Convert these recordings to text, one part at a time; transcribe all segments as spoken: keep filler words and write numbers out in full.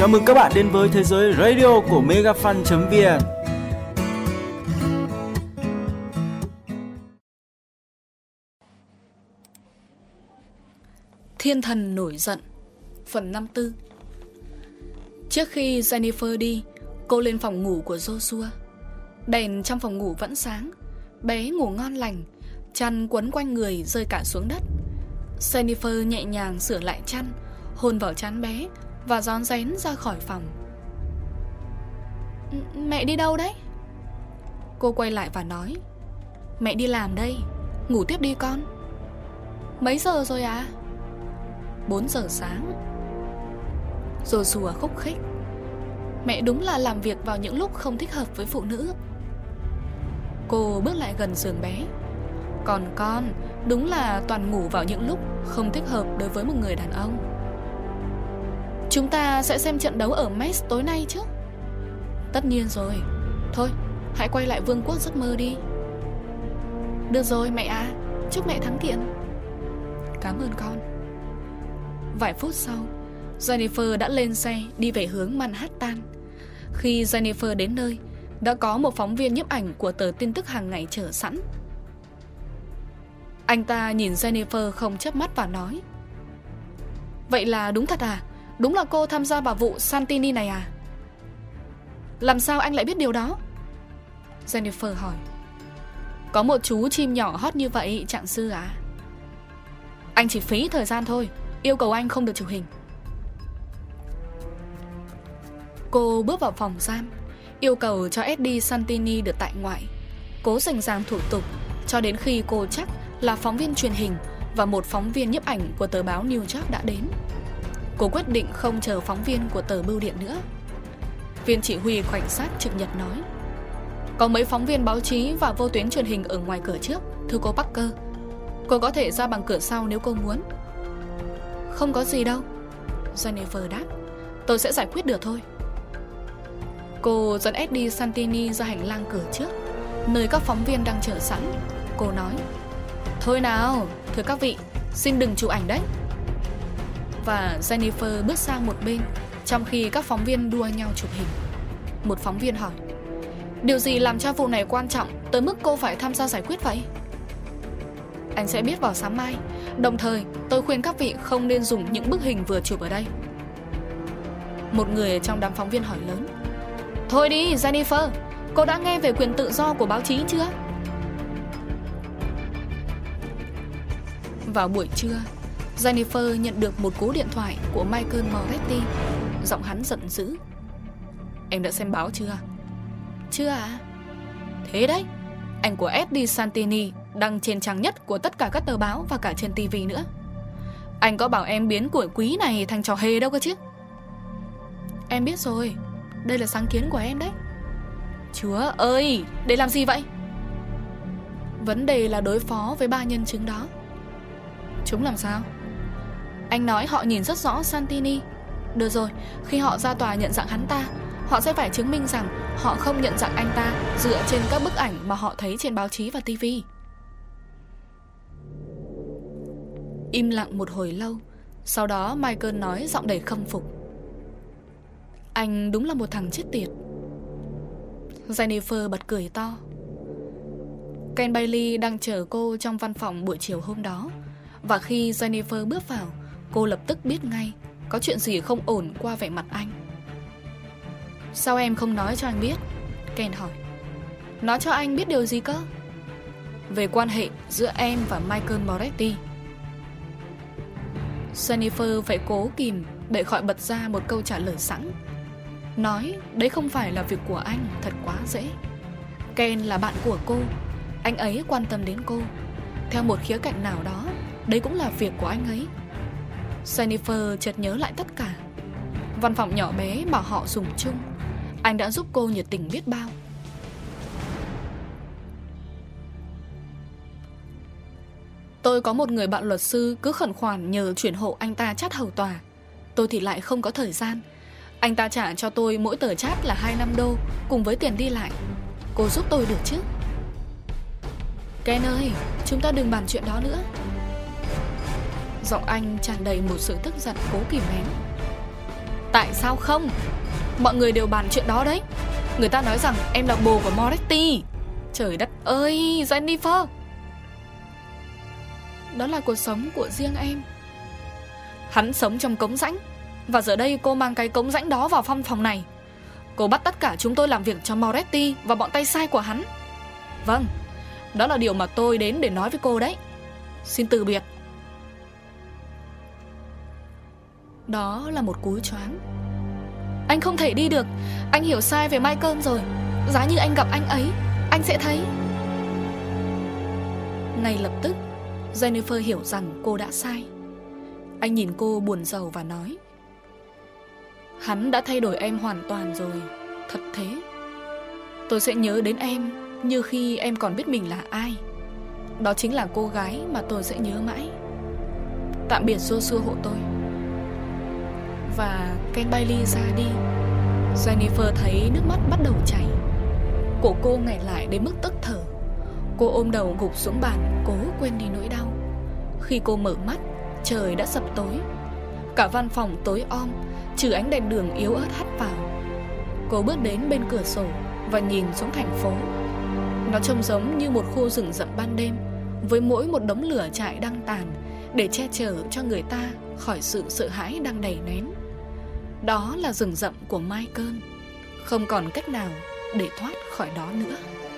Chào mừng các bạn đến với thế giới radio của megafan chấm vn. Thiên thần nổi giận. Phần năm tư. Trước khi Jennifer đi, cô lên phòng ngủ của Joshua. Đèn trong phòng ngủ vẫn sáng. Bé ngủ ngon lành, chăn quấn quanh người rơi cả xuống đất. Jennifer nhẹ nhàng sửa lại chăn, hôn vào trán bé và rón rén ra khỏi phòng. Mẹ đi đâu đấy? Cô quay lại và nói, mẹ đi làm đây, ngủ tiếp đi con. Mấy giờ rồi à? Bốn giờ sáng. Joshua khúc khích, mẹ đúng là làm việc vào những lúc không thích hợp với phụ nữ. Cô bước lại gần giường bé. Còn con, đúng là toàn ngủ vào những lúc không thích hợp đối với một người đàn ông. Chúng ta sẽ xem trận đấu ở Metz tối nay chứ? Tất nhiên rồi. Thôi, hãy quay lại vương quốc giấc mơ đi. Được rồi mẹ à, chúc mẹ thắng kiện. Cảm ơn con. Vài phút sau, Jennifer đã lên xe đi về hướng Manhattan. Khi Jennifer đến nơi, đã có một phóng viên nhiếp ảnh của tờ tin tức hàng ngày chờ sẵn. Anh ta nhìn Jennifer không chớp mắt và nói, vậy là đúng thật à? Đúng là cô tham gia vào vụ Santini này à? Làm sao anh lại biết điều đó? Jennifer hỏi. Có một chú chim nhỏ hot như vậy trạng sư à? Anh chỉ phí thời gian thôi, yêu cầu anh không được chụp hình. Cô bước vào phòng giam, yêu cầu cho Eddie Santini được tại ngoại. Cố rành ràng thủ tục cho đến khi cô chắc là phóng viên truyền hình và một phóng viên nhiếp ảnh của tờ báo New York đã đến. Cô quyết định không chờ phóng viên của tờ Bưu điện nữa. Viên chỉ huy cảnh sát trực nhật nói, có mấy phóng viên báo chí và vô tuyến truyền hình ở ngoài cửa trước, thưa cô Parker. Cô có thể ra bằng cửa sau nếu cô muốn. Không có gì đâu, Jennifer đáp, tôi sẽ giải quyết được thôi. Cô dẫn Eddie Santini ra hành lang cửa trước, nơi các phóng viên đang chờ sẵn. Cô nói, thôi nào, thưa các vị, xin đừng chụp ảnh đấy. Và Jennifer bước sang một bên, trong khi các phóng viên đua nhau chụp hình. Một phóng viên hỏi, điều gì làm cho vụ này quan trọng tới mức cô phải tham gia giải quyết vậy? Anh sẽ biết vào sáng mai. Đồng thời tôi khuyên các vị không nên dùng những bức hình vừa chụp ở đây. Một người trong đám phóng viên hỏi lớn, thôi đi Jennifer, cô đã nghe về quyền tự do của báo chí chưa? Vào buổi trưa, Jennifer nhận được một cú điện thoại của Michael Moretti. Giọng hắn giận dữ, em đã xem báo chưa? Chưa à? Thế đấy, ảnh của Eddie Santini đăng trên trang nhất của tất cả các tờ báo và cả trên tivi nữa. Anh có bảo em biến củi quý này thành trò hề đâu cơ chứ. Em biết rồi, đây là sáng kiến của em đấy. Chúa ơi, để làm gì vậy? Vấn đề là đối phó với ba nhân chứng đó. Chúng làm sao? Anh nói họ nhìn rất rõ Santini. Được rồi, khi họ ra tòa nhận dạng hắn ta, họ sẽ phải chứng minh rằng họ không nhận dạng anh ta dựa trên các bức ảnh mà họ thấy trên báo chí và tivi. Im lặng một hồi lâu, sau đó Michael nói giọng đầy khâm phục, anh đúng là một thằng chết tiệt. Jennifer bật cười to. Ken Bailey đang chờ cô trong văn phòng buổi chiều hôm đó, và khi Jennifer bước vào, cô lập tức biết ngay có chuyện gì không ổn qua vẻ mặt anh. Sao em không nói cho anh biết? Ken hỏi. Nói cho anh biết điều gì cơ? Về quan hệ giữa em và Michael Moretti. Jennifer phải cố kìm để khỏi bật ra một câu trả lời sẵn. Nói đấy không phải là việc của anh thật quá dễ. Ken là bạn của cô, anh ấy quan tâm đến cô. Theo một khía cạnh nào đó, đấy cũng là việc của anh ấy. Jennifer chợt nhớ lại tất cả. Văn phòng nhỏ bé mà họ dùng chung, anh đã giúp cô nhiệt tình biết bao. Tôi có một người bạn luật sư cứ khẩn khoản nhờ chuyển hộ anh ta chát hầu tòa. Tôi thì lại không có thời gian. Anh ta trả cho tôi mỗi tờ chát là hai mươi lăm đô cùng với tiền đi lại. Cô giúp tôi được chứ? Ken ơi, chúng ta đừng bàn chuyện đó nữa. Giọng anh tràn đầy một sự tức giận cố kìm nén. Tại sao không? Mọi người đều bàn chuyện đó đấy. Người ta nói rằng em là bồ của Moretti. Trời đất ơi, Jennifer. Đó là cuộc sống của riêng em. Hắn sống trong cống rãnh, và giờ đây cô mang cái cống rãnh đó vào văn phòng này. Cô bắt tất cả chúng tôi làm việc cho Moretti và bọn tay sai của hắn. Vâng, đó là điều mà tôi đến để nói với cô đấy. Xin từ biệt. Đó là một cú choáng. Anh không thể đi được. Anh hiểu sai về Michael rồi. Giá như anh gặp anh ấy, anh sẽ thấy. Ngay lập tức Jennifer hiểu rằng cô đã sai. Anh nhìn cô buồn rầu và nói: Hắn đã thay đổi em hoàn toàn rồi. Thật thế. Tôi sẽ nhớ đến em như khi em còn biết mình là ai. Đó chính là cô gái mà tôi sẽ nhớ mãi. Tạm biệt Joshua hộ tôi. Và Ken Bailey ra đi. Jennifer thấy nước mắt bắt đầu chảy. Cổ cô nghẹn lại đến mức tức thở. Cô ôm đầu gục xuống bàn, cố quên đi nỗi đau. Khi cô mở mắt, trời đã sập tối. Cả văn phòng tối om, trừ ánh đèn đường yếu ớt hắt vào. Cô bước đến bên cửa sổ và nhìn xuống thành phố. Nó trông giống như một khu rừng rậm ban đêm, với mỗi một đống lửa trại đang tàn, để che chở cho người ta khỏi sự sợ hãi đang đè nén. Đó là rừng rậm của Michael. Không còn cách nào để thoát khỏi đó nữa.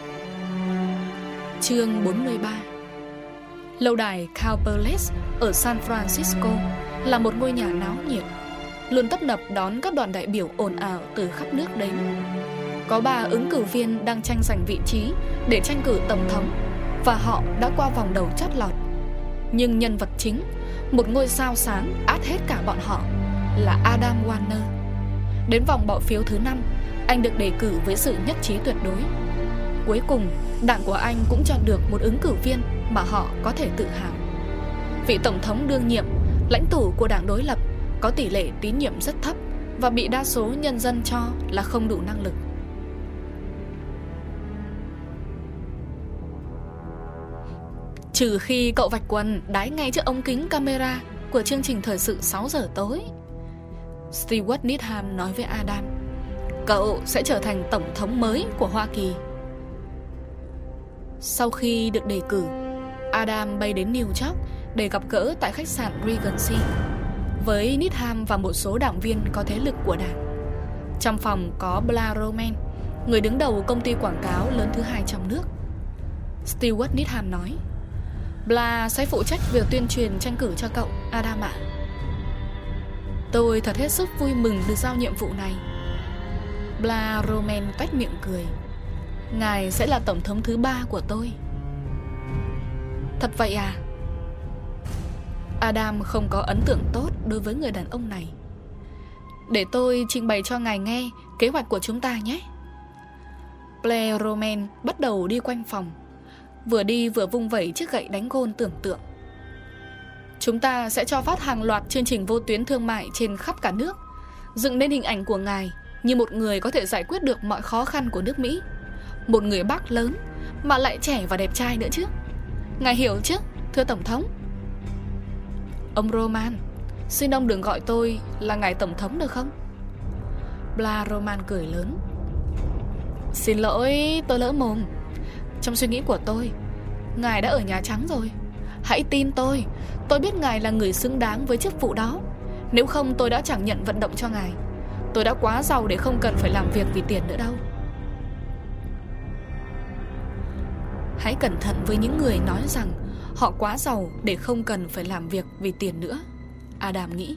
Chương bốn mươi ba. Lâu đài Cow Palace ở San Francisco là một ngôi nhà náo nhiệt, luôn tấp nập đón các đoàn đại biểu ồn ào từ khắp nước đến. Có ba ứng cử viên đang tranh giành vị trí để tranh cử tổng thống, và họ đã qua vòng đầu chót lọt. Nhưng nhân vật chính, một ngôi sao sáng át hết cả bọn họ, là Adam Warner. Đến vòng bỏ phiếu thứ năm, anh được đề cử với sự nhất trí tuyệt đối. Cuối cùng, đảng của anh cũng chọn được một ứng cử viên mà họ có thể tự hào. Vị tổng thống đương nhiệm, lãnh tụ của đảng đối lập, có tỷ lệ tín nhiệm rất thấp và bị đa số nhân dân cho là không đủ năng lực. Trừ khi cậu vạch quần đái ngay trước ống kính camera của chương trình thời sự sáu giờ tối. Stewart Needham nói với Adam: Cậu sẽ trở thành tổng thống mới của Hoa Kỳ. Sau khi được đề cử, Adam bay đến New York để gặp gỡ tại khách sạn Regency với Needham và một số đảng viên có thế lực của đảng. Trong phòng có Blair Roman, người đứng đầu công ty quảng cáo lớn thứ hai trong nước. Stewart Needham nói: Blair sẽ phụ trách việc tuyên truyền tranh cử cho cậu, Adam ạ. Tôi thật hết sức vui mừng được giao nhiệm vụ này. Blair Roman toét miệng cười: Ngài sẽ là tổng thống thứ ba của tôi. Thật vậy à? Adam không có ấn tượng tốt đối với người đàn ông này. Để tôi trình bày cho ngài nghe kế hoạch của chúng ta nhé. Blair Roman bắt đầu đi quanh phòng, vừa đi vừa vung vẩy chiếc gậy đánh gôn tưởng tượng. Chúng ta sẽ cho phát hàng loạt chương trình vô tuyến thương mại trên khắp cả nước, dựng nên hình ảnh của ngài như một người có thể giải quyết được mọi khó khăn của nước Mỹ. Một người bác lớn mà lại trẻ và đẹp trai nữa chứ. Ngài hiểu chứ, thưa tổng thống? Ông Roman, xin ông đừng gọi tôi là ngài tổng thống được không? Blair Roman cười lớn: Xin lỗi, tôi lỡ mồm. Trong suy nghĩ của tôi, ngài đã ở Nhà Trắng rồi. Hãy tin tôi, tôi biết ngài là người xứng đáng với chức vụ đó. Nếu không tôi đã chẳng nhận vận động cho ngài. Tôi đã quá giàu để không cần phải làm việc vì tiền nữa đâu. Hãy cẩn thận với những người nói rằng họ quá giàu để không cần phải làm việc vì tiền nữa, Adam nghĩ.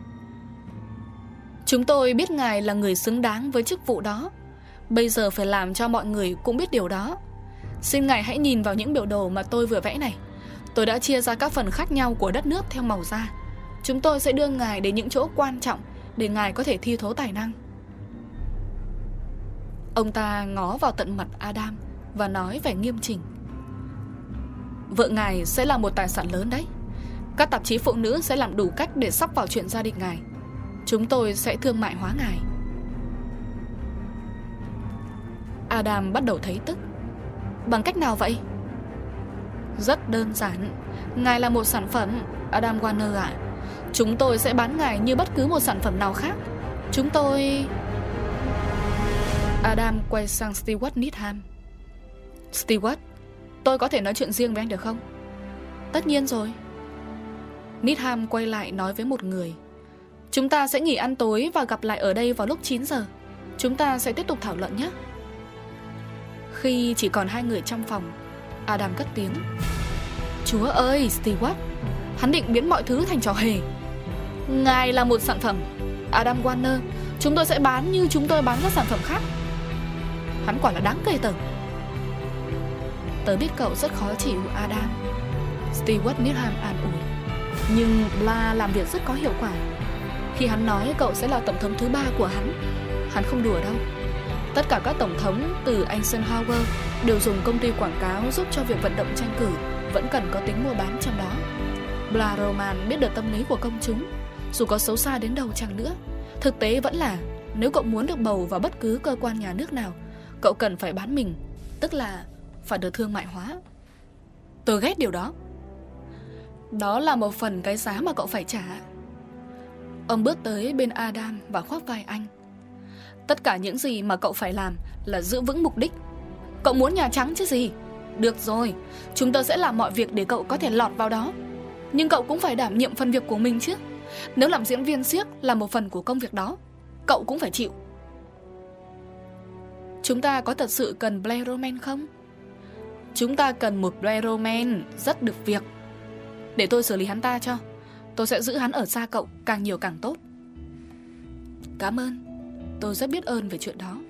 Chúng tôi biết ngài là người xứng đáng với chức vụ đó. Bây giờ phải làm cho mọi người cũng biết điều đó. Xin ngài hãy nhìn vào những biểu đồ mà tôi vừa vẽ này. Tôi đã chia ra các phần khác nhau của đất nước theo màu da. Chúng tôi sẽ đưa ngài đến những chỗ quan trọng để ngài có thể thi thố tài năng. Ông ta ngó vào tận mặt Adam và nói vẻ nghiêm chỉnh: Vợ ngài sẽ là một tài sản lớn đấy. Các tạp chí phụ nữ sẽ làm đủ cách để sắp vào chuyện gia đình ngài. Chúng tôi sẽ thương mại hóa ngài. Adam bắt đầu thấy tức. Bằng cách nào vậy? Rất đơn giản. Ngài là một sản phẩm, Adam Warner ạ. Chúng tôi sẽ bán ngài như bất cứ một sản phẩm nào khác. Chúng tôi... Adam quay sang Stewart Needham. Stewart, tôi có thể nói chuyện riêng với anh được không? Tất nhiên rồi. Needham quay lại nói với một người. Chúng ta sẽ nghỉ ăn tối và gặp lại ở đây vào lúc chín giờ. Chúng ta sẽ tiếp tục thảo luận nhé. Khi chỉ còn hai người trong phòng, Adam cất tiếng. Chúa ơi, Stewart, hắn định biến mọi thứ thành trò hề. Ngài là một sản phẩm, Adam Warner. Chúng tôi sẽ bán như chúng tôi bán các sản phẩm khác. Hắn quả là đáng kể tởm. Tớ biết cậu rất khó chịu, Adam, Stewart Needham an ủi. Nhưng Bla làm việc rất có hiệu quả. Khi hắn nói cậu sẽ là tổng thống thứ ba của hắn, hắn không đùa đâu. Tất cả các tổng thống từ Eisenhower đều dùng công ty quảng cáo giúp cho việc vận động tranh cử, vẫn cần có tính mua bán trong đó. Bla Roman biết được tâm lý của công chúng. Dù có xấu xa đến đâu chăng nữa, thực tế vẫn là nếu cậu muốn được bầu vào bất cứ cơ quan nhà nước nào, cậu cần phải bán mình, tức là phải được thương mại hóa. Tôi ghét điều đó. Đó là một phần cái giá mà cậu phải trả. Ông bước tới bên Adam và khoác vai anh. Tất cả những gì mà cậu phải làm là giữ vững mục đích. Cậu muốn Nhà Trắng chứ gì. Được rồi, chúng tôi sẽ làm mọi việc để cậu có thể lọt vào đó. Nhưng cậu cũng phải đảm nhiệm phần việc của mình chứ. Nếu làm diễn viên xiếc là một phần của công việc đó, cậu cũng phải chịu. Chúng ta có thật sự cần Blair Roman không? Chúng ta cần một Blair Roman rất được việc. Để tôi xử lý hắn ta cho. Tôi sẽ giữ hắn ở xa cậu càng nhiều càng tốt. Cảm ơn. Tôi rất biết ơn về chuyện đó.